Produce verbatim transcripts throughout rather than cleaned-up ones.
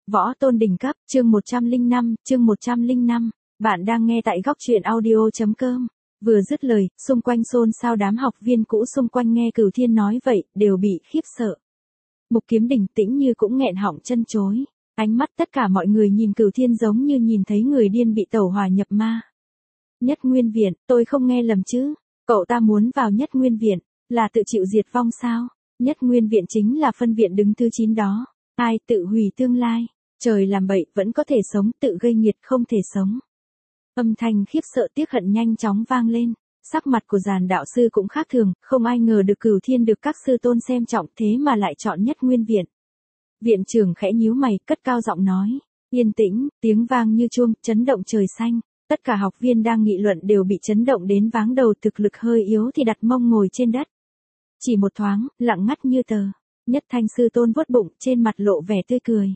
Võ tôn đỉnh cấp, chương một trăm lẻ năm, chương một trăm lẻ năm. Bạn đang nghe tại góc truyện audio chấm com. Vừa dứt lời, xung quanh xôn xao, đám học viên cũ xung quanh nghe Cửu Thiên nói vậy, đều bị khiếp sợ. Mục Kiếm Đỉnh tĩnh như cũng nghẹn họng chân chối. Ánh mắt tất cả mọi người nhìn Cửu Thiên giống như nhìn thấy người điên bị tẩu hỏa nhập ma. Nhất Nguyên Viện, tôi không nghe lầm chứ? Cậu ta muốn vào Nhất Nguyên Viện, là tự chịu diệt vong sao? Nhất Nguyên Viện chính là phân viện đứng thứ chín đó. Ai tự hủy tương lai, trời làm bậy vẫn có thể sống, tự gây nghiệt không thể sống. Âm thanh khiếp sợ tiếc hận nhanh chóng vang lên, sắc mặt của Giàn đạo sư cũng khác thường, không ai ngờ được Cửu Thiên được các sư tôn xem trọng thế mà lại chọn Nhất Nguyên Viện. Viện trưởng khẽ nhíu mày, cất cao giọng nói, yên tĩnh, tiếng vang như chuông, chấn động trời xanh, tất cả học viên đang nghị luận đều bị chấn động đến váng đầu, thực lực hơi yếu thì đặt mông ngồi trên đất. Chỉ một thoáng, lặng ngắt như tờ. Nhất Thanh sư tôn vuốt bụng, trên mặt lộ vẻ tươi cười.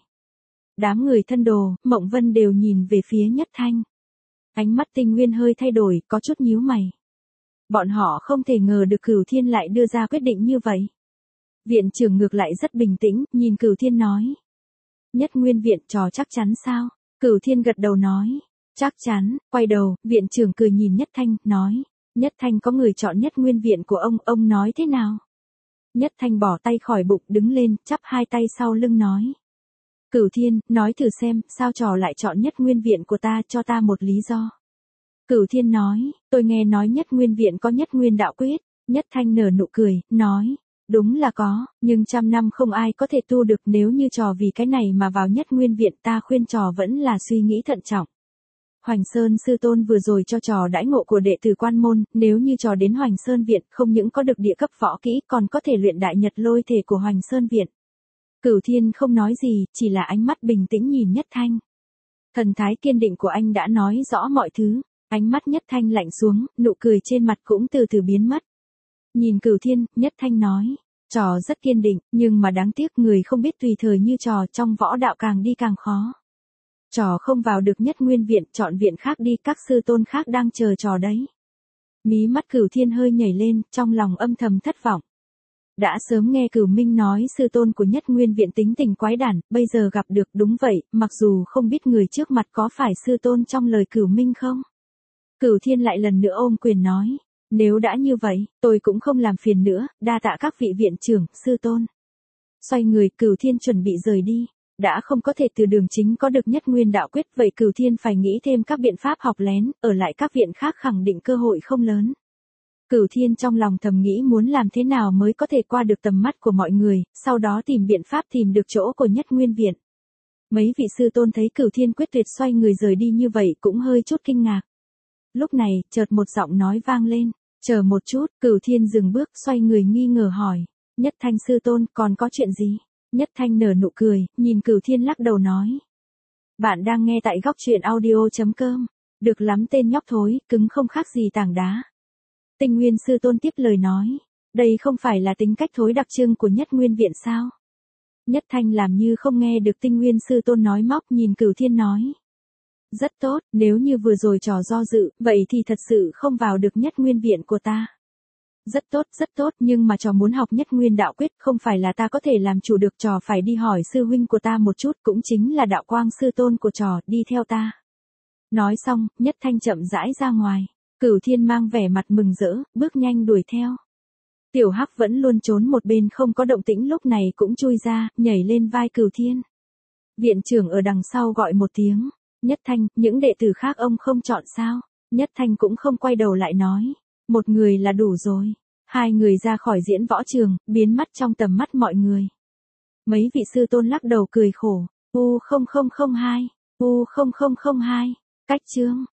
Đám người thân đồ, Mộng Vân đều nhìn về phía Nhất Thanh. Ánh mắt Tinh Nguyên hơi thay đổi, có chút nhíu mày. Bọn họ không thể ngờ được Cửu Thiên lại đưa ra quyết định như vậy. Viện trưởng ngược lại rất bình tĩnh, nhìn Cửu Thiên nói. Nhất Nguyên Viện trò chắc chắn sao? Cửu Thiên gật đầu nói. Chắc chắn, quay đầu, viện trưởng cười nhìn Nhất Thanh, nói. Nhất Thanh có người chọn Nhất Nguyên Viện của ông, ông nói thế nào? Nhất Thanh bỏ tay khỏi bụng, đứng lên, chắp hai tay sau lưng nói. Cửu Thiên, nói thử xem, sao trò lại chọn Nhất Nguyên Viện của ta, cho ta một lý do. Cửu Thiên nói, tôi nghe nói Nhất Nguyên Viện có Nhất Nguyên đạo quyết. Nhất Thanh nở nụ cười, nói. Đúng là có, nhưng trăm năm không ai có thể tu được, nếu như trò vì cái này mà vào Nhất Nguyên Viện, ta khuyên trò vẫn là suy nghĩ thận trọng. Hoành Sơn sư tôn vừa rồi cho trò đãi ngộ của đệ tử quan môn, nếu như trò đến Hoành Sơn Viện, không những có được địa cấp võ kỹ, còn có thể luyện đại nhật lôi thể của Hoành Sơn Viện. Cửu Thiên không nói gì, chỉ là ánh mắt bình tĩnh nhìn Nhất Thanh. Thần thái kiên định của anh đã nói rõ mọi thứ, ánh mắt Nhất Thanh lạnh xuống, nụ cười trên mặt cũng từ từ biến mất. Nhìn Cửu Thiên, Nhất Thanh nói, trò rất kiên định, nhưng mà đáng tiếc người không biết tùy thời như trò, trong võ đạo càng đi càng khó. Trò không vào được Nhất Nguyên Viện, chọn viện khác đi, các sư tôn khác đang chờ trò đấy. Mí mắt Cửu Thiên hơi nhảy lên, trong lòng âm thầm thất vọng. Đã sớm nghe Cửu Minh nói sư tôn của Nhất Nguyên Viện tính tình quái đản, bây giờ gặp được, đúng vậy, mặc dù không biết người trước mặt có phải sư tôn trong lời Cửu Minh không. Cửu Thiên lại lần nữa ôm quyền nói, nếu đã như vậy, tôi cũng không làm phiền nữa, đa tạ các vị viện trưởng, sư tôn. Xoay người, Cửu Thiên chuẩn bị rời đi. Đã không có thể từ đường chính có được Nhất Nguyên đạo quyết, vậy Cửu Thiên phải nghĩ thêm các biện pháp học lén, ở lại các viện khác khẳng định cơ hội không lớn. Cửu Thiên trong lòng thầm nghĩ muốn làm thế nào mới có thể qua được tầm mắt của mọi người, sau đó tìm biện pháp tìm được chỗ của Nhất Nguyên Viện. Mấy vị sư tôn thấy Cửu Thiên quyết tuyệt xoay người rời đi như vậy cũng hơi chút kinh ngạc. Lúc này, chợt một giọng nói vang lên, chờ một chút, Cửu Thiên dừng bước, xoay người nghi ngờ hỏi, Nhất Thanh sư tôn, còn có chuyện gì? Nhất Thanh nở nụ cười, nhìn Cửu Thiên lắc đầu nói. Bạn đang nghe tại góc truyện audio chấm com. Được lắm tên nhóc thối, cứng không khác gì tảng đá. Tinh Nguyên sư tôn tiếp lời nói. Đây không phải là tính cách thối đặc trưng của Nhất Nguyên Viện sao? Nhất Thanh làm như không nghe được Tinh Nguyên sư tôn nói móc, nhìn Cửu Thiên nói. Rất tốt, nếu như vừa rồi trò do dự, vậy thì thật sự không vào được Nhất Nguyên Viện của ta. Rất tốt, rất tốt, nhưng mà trò muốn học Nhất Nguyên đạo quyết, không phải là ta có thể làm chủ được, trò phải đi hỏi sư huynh của ta một chút, cũng chính là Đạo Quang sư tôn của trò, đi theo ta. Nói xong, Nhất Thanh chậm rãi ra ngoài, Cửu Thiên mang vẻ mặt mừng rỡ, bước nhanh đuổi theo. Tiểu Hắc vẫn luôn trốn một bên không có động tĩnh, lúc này cũng chui ra, nhảy lên vai Cửu Thiên. Viện trưởng ở đằng sau gọi một tiếng, Nhất Thanh, những đệ tử khác ông không chọn sao? Nhất Thanh cũng không quay đầu lại nói. Một người là đủ rồi. Hai người ra khỏi diễn võ trường, biến mất trong tầm mắt mọi người. Mấy vị sư tôn lắc đầu cười khổ. U không không không hai, U không không không hai. Cách chương.